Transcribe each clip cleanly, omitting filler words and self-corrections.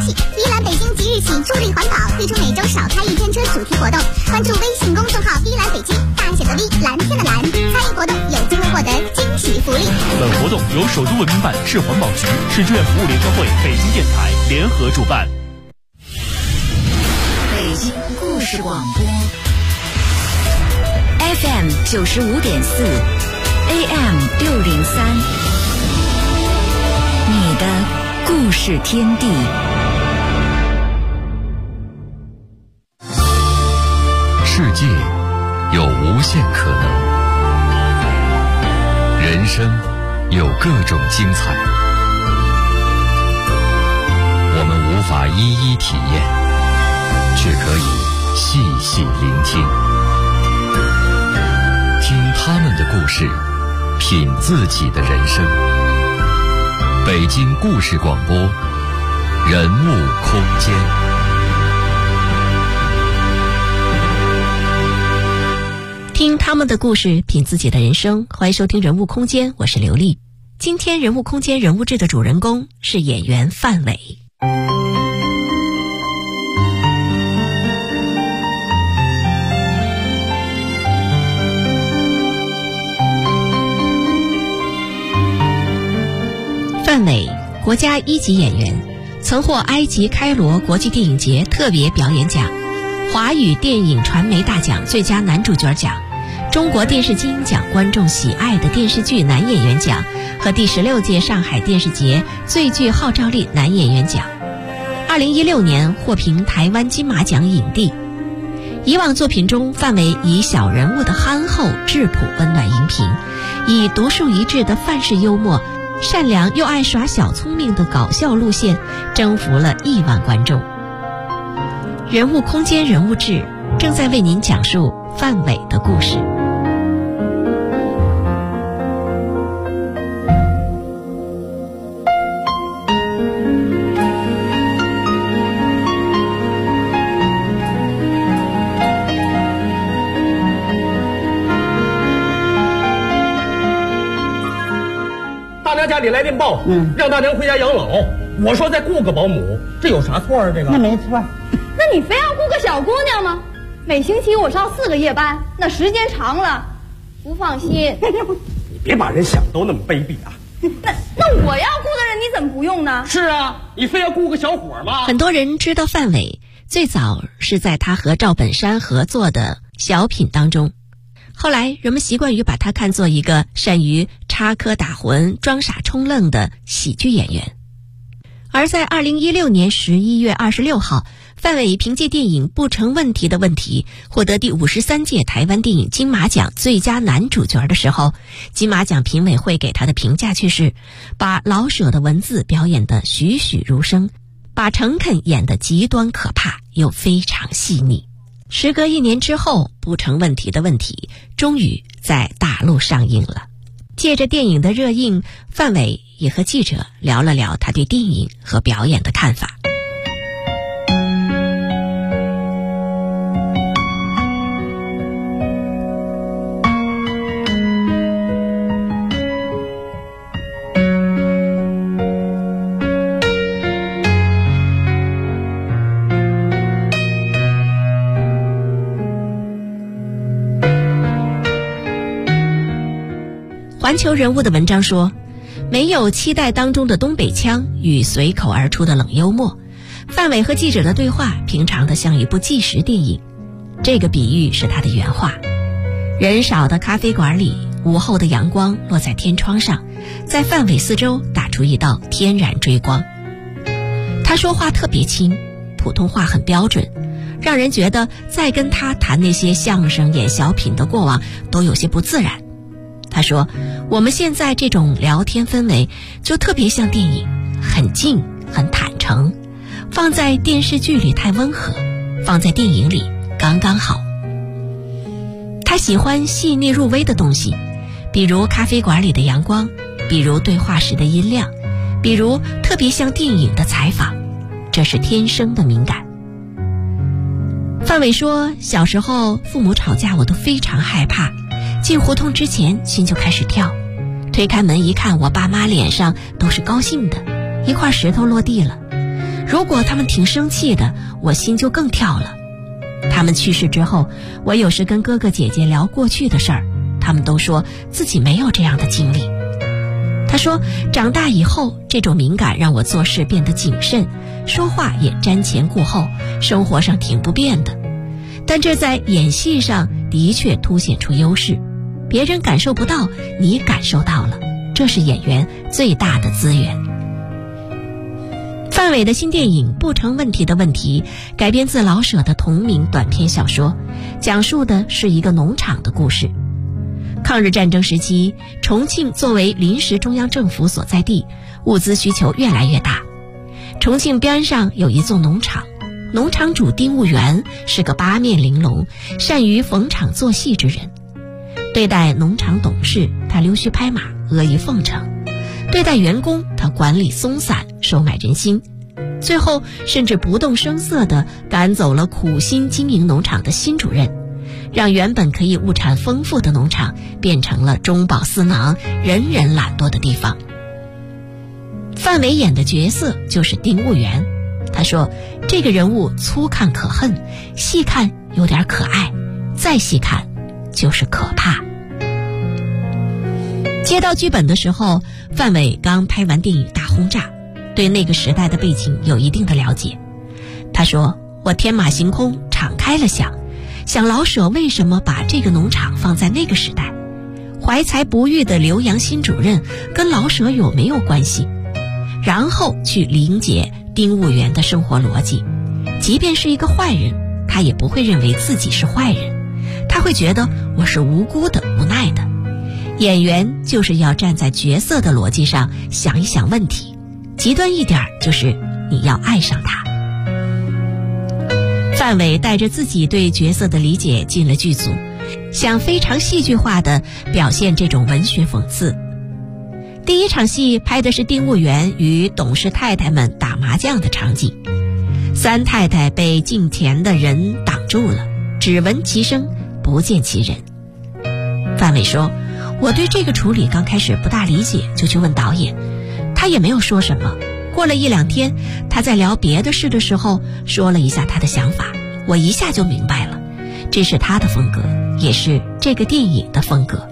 息，依兰北京即日起助力环保，推出每周少开一天车主题活动。关注微信公众号依兰北京，大写的 V， 蓝天的蓝，参与活动有机会获得惊喜福利。 本活动由首都文明办、市环保局、市志愿服务联合会、北京电台联合主办。 北京故事广播 FM 95.4 AM 603，你的故事天地。 世界有无限可能，人生有各种精彩，我们无法一一体验，却可以细细聆听，听他们的故事，品自己的人生。北京故事广播，人物空间。 听他们的故事，品自己的人生。欢迎收听人物空间，我是刘丽。今天人物空间人物志的主人公是演员范伟。范伟，国家一级演员，曾获埃及开罗国际电影节特别表演奖、华语电影传媒大奖最佳男主角奖、中国电视金鹰奖观众喜爱的电视剧男演员奖和第16届上海电视节最具号召力男演员奖。2016年获评台湾金马奖影帝。以往作品中，范伟以小人物的憨厚质朴温暖荧屏，以独树一帜的范式幽默、善良又爱耍小聪明的搞笑路线，征服了亿万观众。人物空间人物志正在为您讲述范伟的故事。 大娘家里来电报，让大娘回家养老。我说再雇个保姆，这有啥错啊？这个那没错。 那你非要雇个小姑娘吗？每星期我上4个夜班，那时间长了不放心。 你别把人想都那么卑鄙啊！ 那我要雇的人你怎么不用呢？ 是啊，你非要雇个小伙吗？ 很多人知道范伟最早是在他和赵本山合作的小品当中，后来人们习惯于把他看作一个善于插科打诨、装傻充愣的喜剧演员。而在2016年11月26号，范伟凭借电影《不成问题的问题》获得第53届台湾电影金马奖最佳男主角的时候，金马奖评委会给他的评价却是把老舍的文字表演得栩栩如生，把诚恳演得极端可怕又非常细腻。时隔1年之后，《不成问题的问题》终于在大陆上映了。借着电影的热映，范伟也和记者聊了聊他对电影和表演的看法。环球人物的文章说，没有期待当中的东北腔与随口而出的冷幽默，范伟和记者的对话平常的像一部纪实电影。这个比喻是他的原话。人少的咖啡馆里，午后的阳光落在天窗上，在范伟四周打出一道天然追光。他说话特别轻，普通话很标准，让人觉得再跟他谈那些相声演小品的过往都有些不自然。他说，我们现在这种聊天氛围就特别像电影，很静很坦诚，放在电视剧里太温和，放在电影里刚刚好。他喜欢细腻入微的东西，比如咖啡馆里的阳光，比如对话时的音量，比如特别像电影的采访，这是天生的敏感。范伟说，小时候父母吵架我都非常害怕，进胡同之前心就开始跳，推开门一看，我爸妈脸上都是高兴的，一块石头落地了。 如果他们挺生气的，我心就更跳了。他们去世之后，我有时跟哥哥姐姐聊过去的事儿，他们都说自己没有这样的经历。他说，长大以后，这种敏感让我做事变得谨慎，说话也瞻前顾后，生活上挺不便的。但这在演戏上的确凸显出优势，别人感受不到，你感受到了，这是演员最大的资源。范伟的新电影《不成问题的问题》改编自老舍的同名短篇小说，讲述的是一个农场的故事。抗日战争时期，重庆作为临时中央政府所在地，物资需求越来越大。重庆边上有一座农场，农场主丁务员是个八面玲珑、善于逢场作戏之人。对待农场董事，他溜须拍马、阿谀奉承；对待员工，他管理松散、收买人心。最后甚至不动声色地赶走了苦心经营农场的新主任，让原本可以物产丰富的农场变成了中饱私囊、人人懒惰的地方。范伟演的角色就是丁务员，他说这个人物粗看可恨，细看有点可爱，再细看就是可怕。接到剧本的时候，范伟刚拍完电影《大轰炸》，对那个时代的背景有一定的了解。他说，我天马行空，敞开了想老舍为什么把这个农场放在那个时代，怀才不遇的刘洋新主任跟老舍有没有关系，然后去理解丁务员的生活逻辑。即便是一个坏人，他也不会认为自己是坏人，他会觉得我是无辜的、无奈的。演员就是要站在角色的逻辑上想一想问题，极端一点就是你要爱上他。范伟带着自己对角色的理解进了剧组，想非常戏剧化地表现这种文学讽刺。第一场戏拍的是丁务员与董事太太们打麻将的场景，三太太被敬钱的人挡住了，只闻其声不见其人。范伟说，我对这个处理刚开始不大理解，就去问导演，他也没有说什么。过了1-2天，他在聊别的事的时候说了一下他的想法，我一下就明白了，这是他的风格，也是这个电影的风格。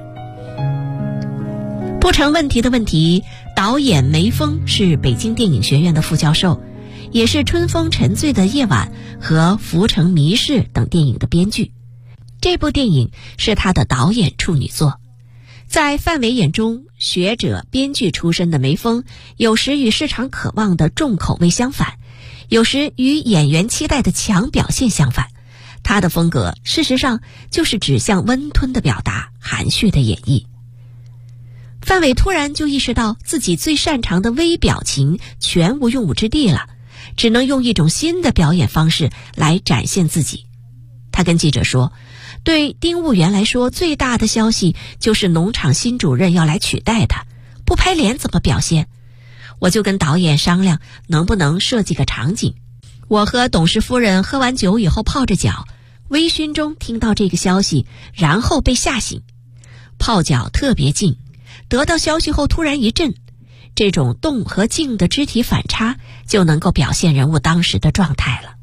不成问题的问题，导演梅峰是北京电影学院的副教授，也是《春风沉醉的夜晚》和《浮城谜事》等电影的编剧。这部电影是他的导演处女作。在范伟眼中，学者编剧出身的梅峰有时与市场渴望的重口味相反，有时与演员期待的强表现相反。他的风格事实上就是指向温吞的表达，含蓄的演绎。范伟突然就意识到自己最擅长的微表情全无用武之地了，只能用一种新的表演方式来展现自己。他跟记者说，对丁务员来说，最大的消息就是农场新主任要来取代他，不拍脸怎么表现？我就跟导演商量，能不能设计个场景，我和董事夫人喝完酒以后泡着脚，微醺中听到这个消息，然后被吓醒。泡脚特别静，得到消息后突然一震，这种动和静的肢体反差就能够表现人物当时的状态了。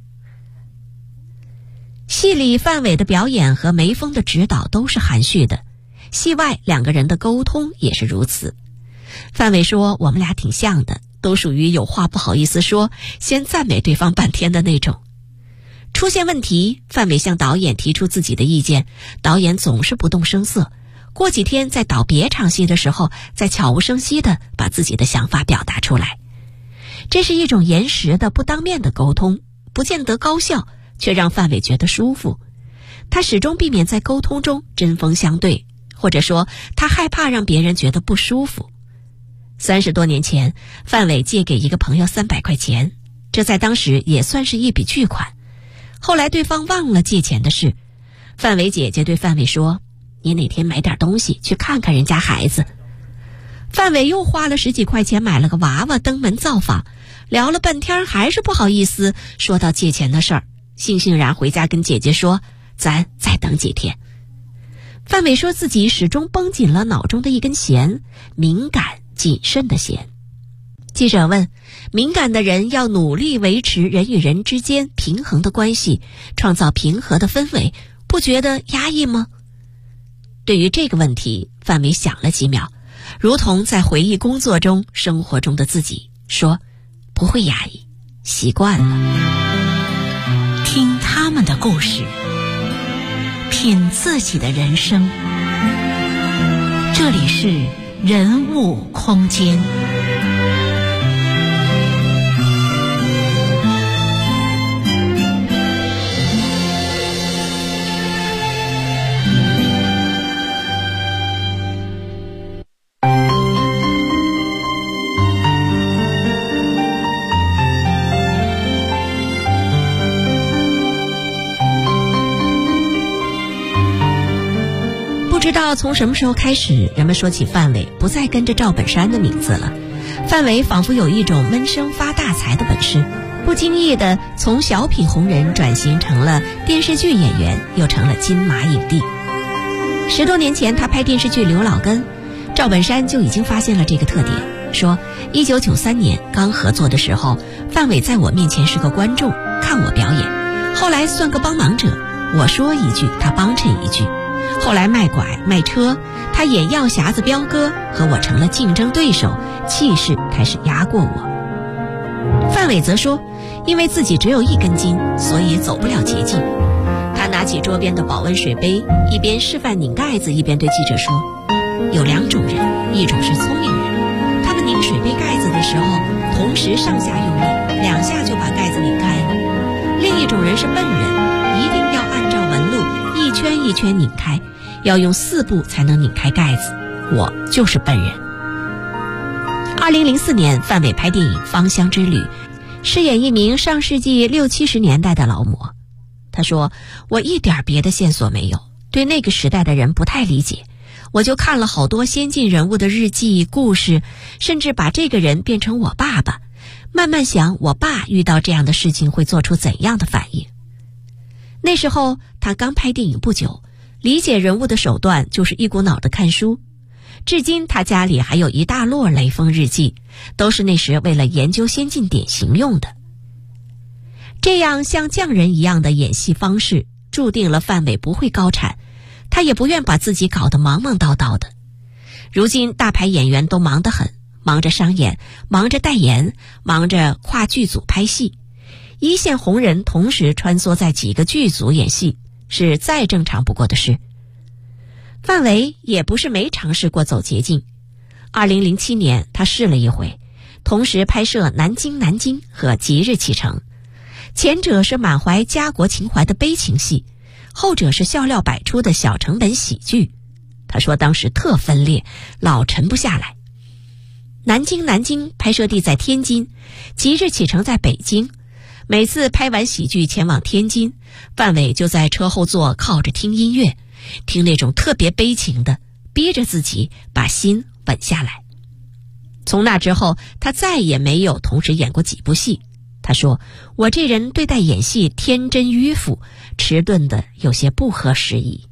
戏里范伟的表演和梅峰的指导都是含蓄的，戏外两个人的沟通也是如此。范伟说，我们俩挺像的，都属于有话不好意思说，先赞美对方半天的那种。出现问题，范伟向导演提出自己的意见，导演总是不动声色，过几天在导别场戏的时候，再悄无声息地把自己的想法表达出来。这是一种严实的不当面的沟通，不见得高效，却让范伟觉得舒服。他始终避免在沟通中针锋相对，或者说他害怕让别人觉得不舒服。30多年前，范伟借给一个朋友300块钱，这在当时也算是一笔巨款。后来对方忘了借钱的事，范伟姐姐对范伟说，你哪天买点东西去看看人家孩子。范伟又花了10几块钱买了个娃娃登门造访，聊了半天还是不好意思说到借钱的事儿，悻悻然回家跟姐姐说，咱再等几天。范伟说自己始终绷紧了脑中的一根弦，敏感谨慎的弦。 记者问，敏感的人要努力维持人与人之间平衡的关系，创造平和的氛围，不觉得压抑吗？对于这个问题，范伟想了几秒，如同在回忆工作中、生活中的自己，说不会压抑，习惯了。 听他们的故事，品自己的人生。这里是人物空间。 不知道从什么时候开始，人们说起范伟不再跟着赵本山的名字了。范伟仿佛有一种闷声发大财的本事，不经意地从小品红人转型成了电视剧演员，又成了金马影帝。10多年前他拍电视剧《刘老根》，赵本山就已经发现了这个特点，说1993年刚合作的时候，范伟在我面前是个观众，看我表演，后来算个帮忙者，我说一句他帮衬一句，后来卖拐卖车，他演药匣子彪哥，和我成了竞争对手，气势开始压过我。范伟则说，因为自己只有1根筋，所以走不了捷径。他拿起桌边的保温水杯，一边示范拧盖子，一边对记者说，有2种人，一种是聪明人，他们拧水杯盖子的时候同时上下用力，2下就把盖子拧开了；另一种人是笨人，一定要按照纹路一圈一圈拧开，要用4步才能拧开盖子，我就是笨人。2004年，范伟拍电影《芳香之旅》，饰演一名上世纪60、70年代的劳模。他说，我一点别的线索没有，对那个时代的人不太理解，我就看了好多先进人物的日记、故事，甚至把这个人变成我爸爸，慢慢想我爸遇到这样的事情会做出怎样的反应。那时候他刚拍电影不久，理解人物的手段就是一股脑的看书。至今他家里还有一大摞雷锋日记，都是那时为了研究先进典型用的。这样像匠人一样的演戏方式，注定了范伟不会高产，他也不愿把自己搞得忙忙叨叨的。如今大牌演员都忙得很，忙着商演，忙着代言，忙着跨剧组拍戏。一线红人同时穿梭在几个剧组演戏，是再正常不过的事。范伟也不是没尝试过走捷径。2007年他试了一回，同时拍摄《南京》和《即日启程》，前者是满怀家国情怀的悲情戏，后者是笑料百出的小成本喜剧。他说当时特分裂，老沉不下来。南京拍摄地在天津，《即日启程》在北京。每次拍完喜剧前往天津，范伟就在车后座靠着听音乐，听那种特别悲情的，逼着自己把心稳下来。从那之后，他再也没有同时演过几部戏。他说，我这人对待演戏天真迂腐，迟钝的有些不合时宜。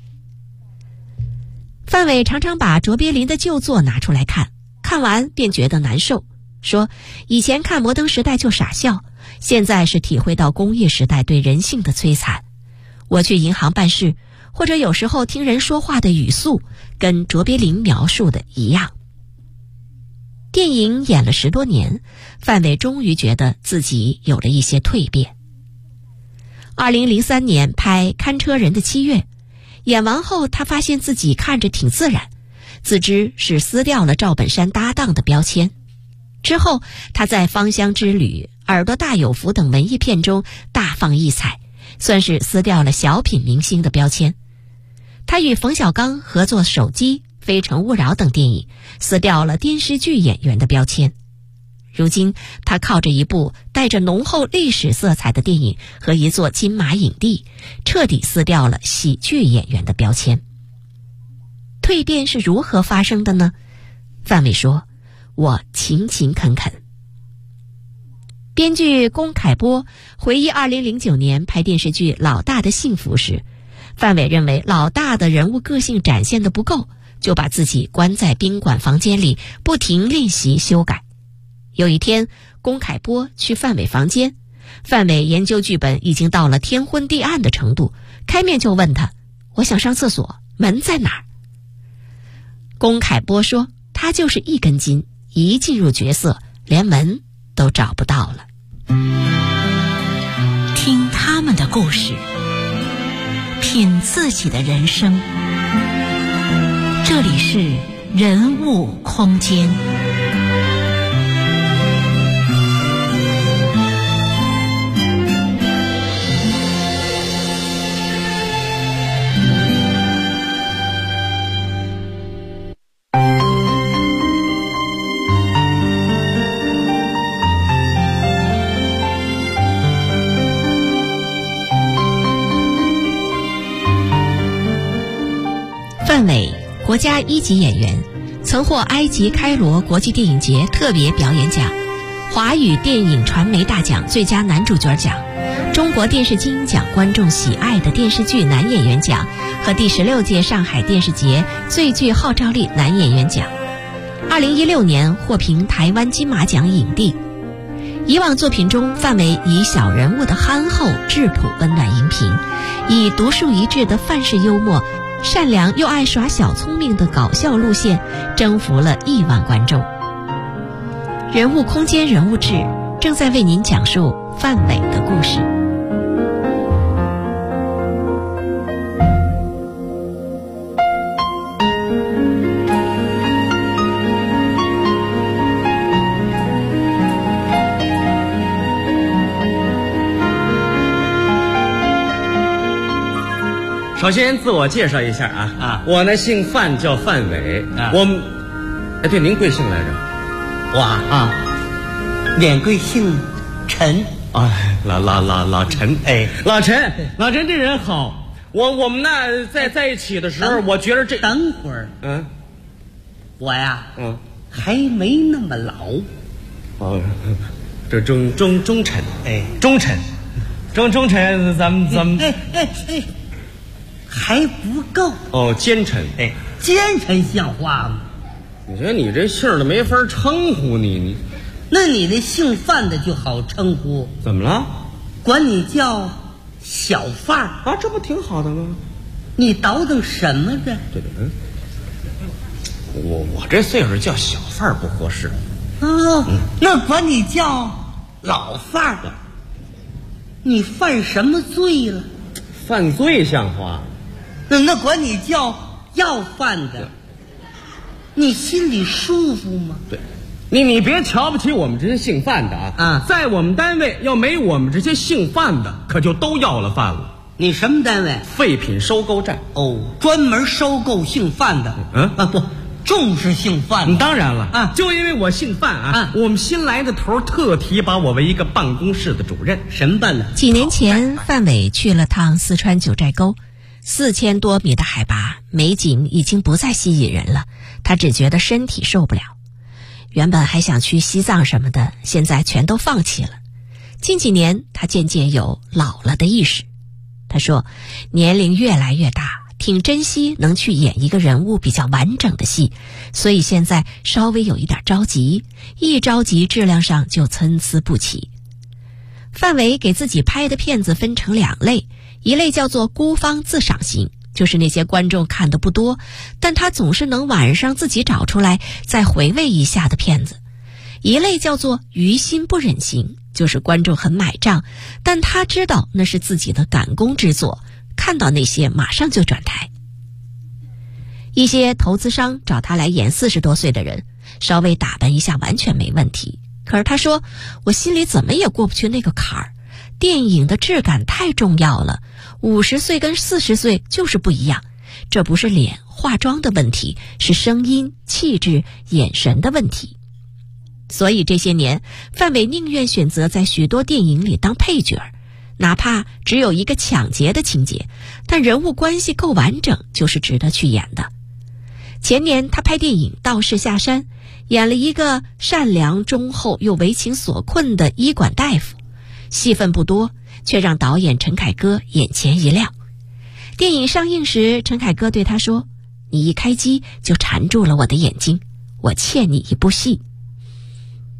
范伟常常把卓别林的旧作拿出来看，看完便觉得难受，说以前看摩登时代就傻笑，现在是体会到工业时代对人性的摧残。我去银行办事，或者有时候听人说话的语速跟卓别林描述的一样。电影演了10多年，范伟终于觉得自己有了一些蜕变。2003年拍《看车人的7月》，演完后他发现自己看着挺自然，自知是撕掉了赵本山搭档的标签。之后他在《芳香之旅》、《耳朵大有福》等文艺片中大放异彩，算是撕掉了小品明星的标签。他与冯小刚合作《手机》、《非诚勿扰》等电影，撕掉了电视剧演员的标签。如今他靠着一部带着浓厚历史色彩的电影和一座金马影帝，彻底撕掉了喜剧演员的标签。蜕变是如何发生的呢？范伟说，我勤勤恳恳。编剧龚凯波回忆2009年拍电视剧《老大的幸福》时，范伟认为老大的人物个性展现得不够，就把自己关在宾馆房间里不停练习修改。 有一天，龚凯波去范伟房间，范伟研究剧本已经到了天昏地暗的程度，开面就问他：“我想上厕所，门在哪儿？”龚凯波说：“他就是一根筋，一进入角色，连门都找不到了。” 听他们的故事，品自己的人生。这里是人物空间。 范伟，国家1级演员，曾获埃及开罗国际电影节特别表演奖、华语电影传媒大奖最佳男主角奖、中国电视金鹰奖观众喜爱的电视剧男演员奖和第16届上海电视节最具号召力男演员奖。2016年获评台湾金马奖影帝。以往作品中，范伟以小人物的憨厚、质朴、温暖荧屏，以独树一帜的范式幽默、善良又爱耍小聪明的搞笑路线，征服了亿万观众。人物空间人物志正在为您讲述范伟的故事。 首先自我介绍一下我呢姓范，叫范伟。对，您贵姓来着？ 我免贵姓陈。 老陈，老陈这人好。我们呢在一起的时候，我觉得这等会儿，我呀，还没那么老。 这忠臣，忠臣，咱们还不够奸臣， 奸臣像话吗？ 你觉得你这姓的没法称呼你， 那你那姓范的就好称呼。 怎么了？ 管你叫小范儿这不挺好的吗？ 你倒腾什么着？ 对，我这岁数叫小范儿不合适。 那管你叫老范儿，你犯什么罪了？ 犯罪像话？ 那管你叫要饭的，你心里舒服吗？ 对，你别瞧不起我们这些姓范的在我们单位要没我们这些姓范的，可就都要了饭了。 你什么单位？ 废品收购站。 专门收购姓范的。不，重视姓范的。 当然了就因为我姓范我们新来的头特提拔我为一个办公室的主任。 什么办呢？ 几年前，范伟去了趟四川九寨沟，4000多米的海拔，美景已经不再吸引人了，他只觉得身体受不了。原本还想去西藏什么的，现在全都放弃了。近几年，他渐渐有老了的意识。他说，年龄越来越大，挺珍惜能去演一个人物比较完整的戏，所以现在稍微有一点着急，一着急质量上就参差不齐。范伟给自己拍的片子分成2类，一类叫做孤芳自赏型，就是那些观众看的不多，但他总是能晚上自己找出来再回味一下的片子；一类叫做于心不忍型，就是观众很买账，但他知道那是自己的赶工之作，看到那些马上就转台。一些投资商找他来演40多岁的人，稍微打扮一下完全没问题。可是他说，我心里怎么也过不去那个坎儿，电影的质感太重要了，50岁跟40岁就是不一样，这不是脸化妆的问题，是声音、气质、眼神的问题。所以这些年，范伟宁愿选择在许多电影里当配角，哪怕只有一个抢劫的情节，但人物关系够完整，就是值得去演的。前年他拍电影《道士下山》，演了一个善良忠厚又为情所困的医馆大夫，戏份不多，却让导演陈凯歌眼前一亮。电影上映时，陈凯歌对他说，你一开机就缠住了我的眼睛，我欠你一部戏。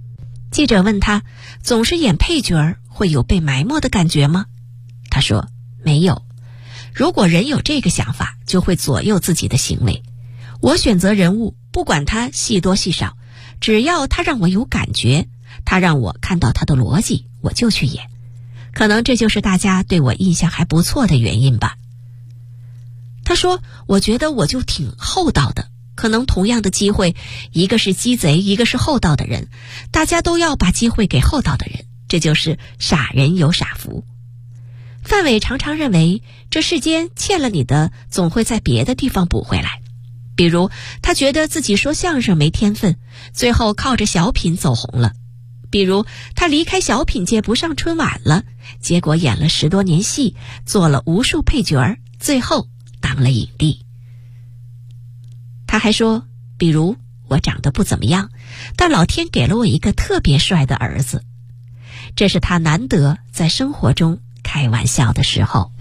记者问他，总是演配角会有被埋没的感觉吗？他说没有。如果人有这个想法，就会左右自己的行为。我选择人物，不管他戏多戏少，只要他让我有感觉，他让我看到他的逻辑，我就去演。可能这就是大家对我印象还不错的原因吧。他说，我觉得我就挺厚道的，可能同样的机会，一个是鸡贼，一个是厚道的人，大家都要把机会给厚道的人，这就是傻人有傻福。范伟常常认为，这世间欠了你的，总会在别的地方补回来。比如，他觉得自己说相声没天分，最后靠着小品走红了。比如，他离开小品界不上春晚了，结果演了10多年戏，做了无数配角，最后当了影帝。他还说，比如我长得不怎么样，但老天给了我一个特别帅的儿子。这是他难得在生活中开玩笑的时候。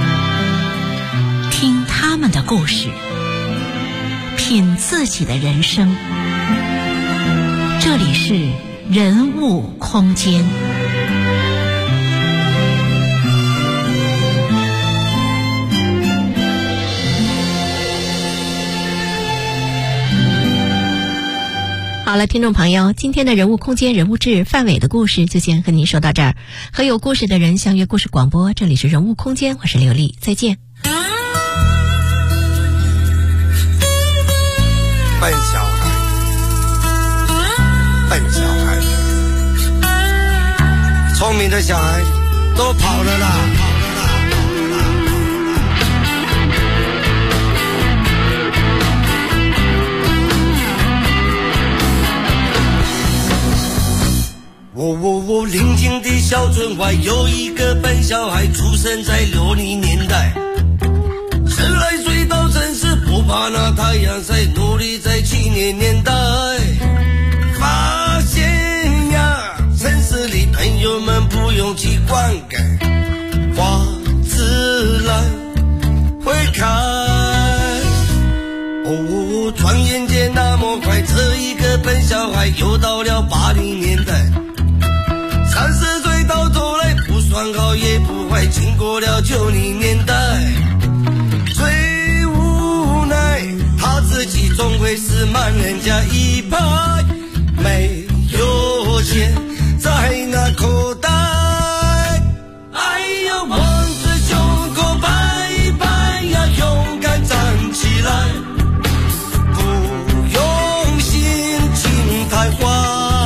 听他们的故事，品自己的人生。这里是人物空间。 好了，听众朋友，今天的人物空间人物志范伟的故事就先和您说到这儿。和有故事的人相约故事广播，这里是人物空间，我是刘丽，再见。 笨小孩，笨小孩，聪明的小孩都跑了啦。邻近的小村外有一个笨小孩，出生在60年代，10来岁到城市，不怕那太阳晒，努力在7年代发现呀，城市里朋友们不用去灌溉，花自然会开。哦，转眼间那么快，这一个笨小孩又到了80年代，30岁到头来不算好也不坏，经过了90年代，最无奈他自己总会是慢人家一拍，没有钱在那口袋，哎呀，望着胸口拍一拍呀，勇敢站起来，不用心情太坏。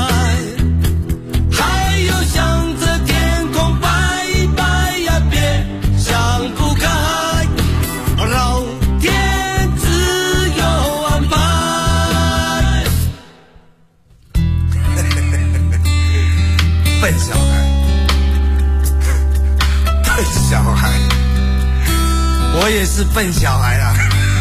笨小孩，笨小孩，我也是笨小孩啊。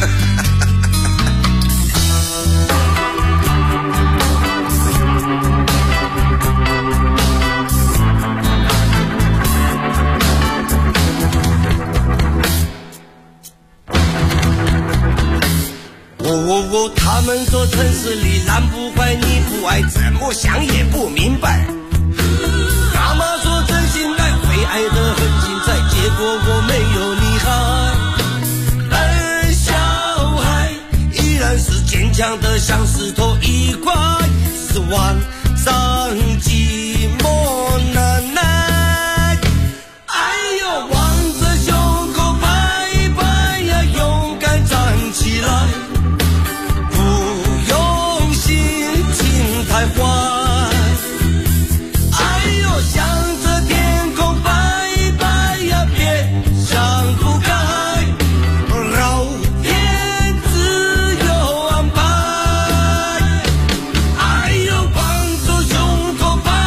他们说城市里男不坏女不爱，怎么想也不明白。妈妈说真心爱会爱得很精彩，结果我没有厉害。笨小孩依然是坚强的像石头一块，是晚上寂寞难耐。哎呦，望着胸口拍一拍呀，勇敢站起来，不用心情太坏。笨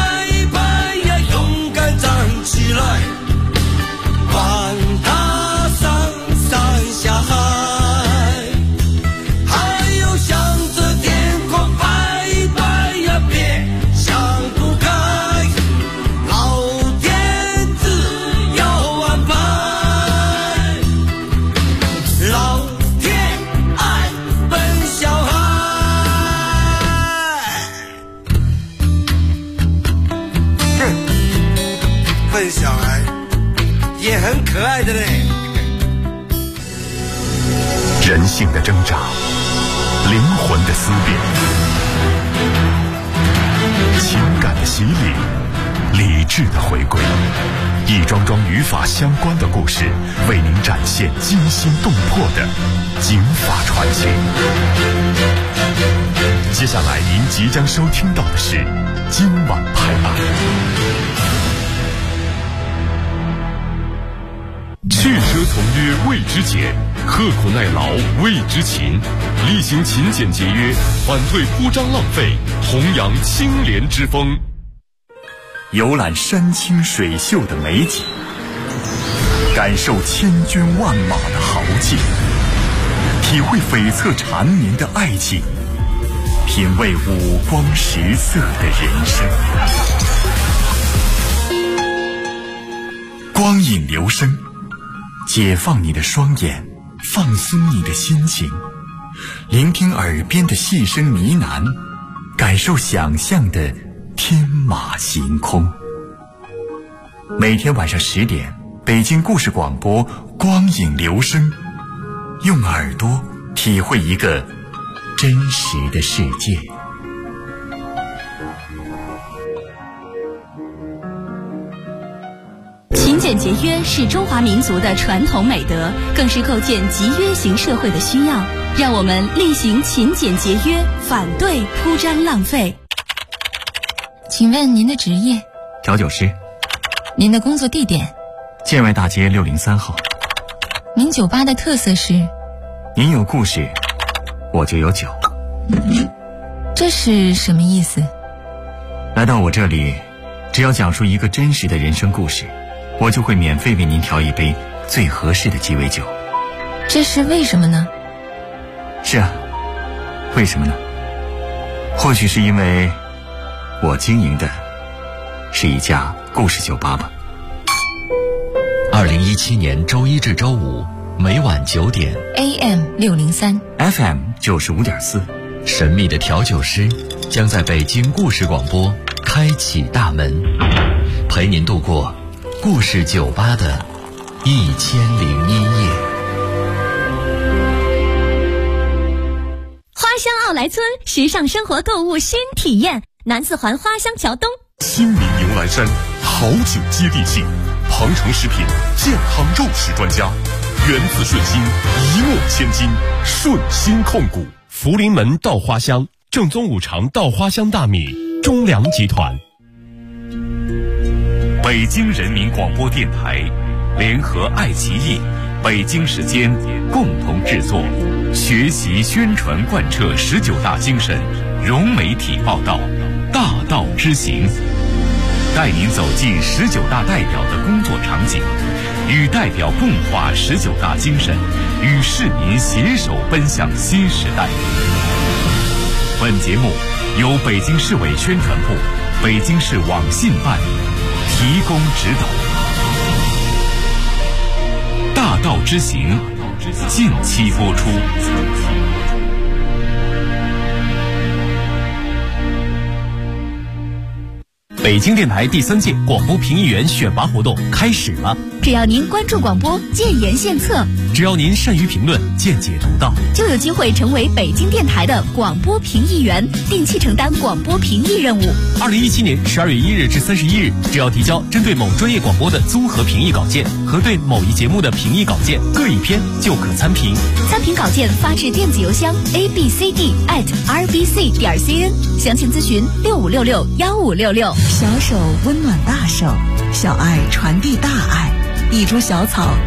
也很可爱的嘞。 人性的挣扎，灵魂的思辨，情感的洗礼，理智的回归，一桩桩与法相关的故事，为您展现惊心动魄的警法传奇。接下来您即将收听到的是今晚拍案。 去奢从约谓之俭，刻苦耐劳谓之勤，厉行勤俭节约，反对铺张浪费，弘扬清廉之风。 游览山清水秀的美景，感受千军万马的豪劲，体会悱恻缠绵的爱情，品味五光十色的人生。光影流声，解放你的双眼，放松你的心情，聆听耳边的细声呢喃，感受想象的天马行空。每天晚上10点，北京故事广播光影流声，用耳朵体会一个真实的世界。 勤俭节约是中华民族的传统美德，更是构建集约型社会的需要。让我们厉行勤俭节约，反对铺张浪费。 请问您的职业？ 调酒师。 您的工作地点？ 建外大街603号。 您酒吧的特色是？ 您有故事，我就有酒。 这是什么意思？ 来到我这里，只要讲述一个真实的人生故事，我就会免费为您调一杯最合适的鸡尾酒。 这是为什么呢？ 是啊，为什么呢？或许是因为我经营的是一家故事酒吧吧。 2017年周一至周五每晚9点 AM 603 FM 95.4， 神秘的调酒师将在北京故事广播开启大门，陪您度过故事酒吧的1001夜。 花乡奥莱村时尚生活购物新体验，南四环花乡桥东。 新民牛栏山好酒接地气，庞城食品健康肉食专家，源自顺心，一诺千金，顺心控股。福临门稻花香，正宗五常稻花香大米，中粮集团。 北京人民广播电台联合爱奇艺、北京时间共同制作，学习宣传贯彻19大精神，融媒体报道，大道之行，带您走进19大代表的工作场景，与代表共话19大精神，与市民携手奔向新时代。本节目由北京市委宣传部、北京市网信办提供指导。大道之行，近期播出。 北京电台第3届广播评议员选拔活动开始了。 只要您关注广播，建言献策； 只要您善于评论，见解独到， 就有机会成为北京电台的广播评议员，定期承担广播评议任务。 2017年12月1日至31日，只要提交针对某专业广播的综合评议稿件和对某一节目的评议稿件各一篇，就可参评。 参评稿件发至电子邮箱 abcd@rbc.cn， 详情咨询65661566。 小手温暖大手，小爱传递大爱，一株小草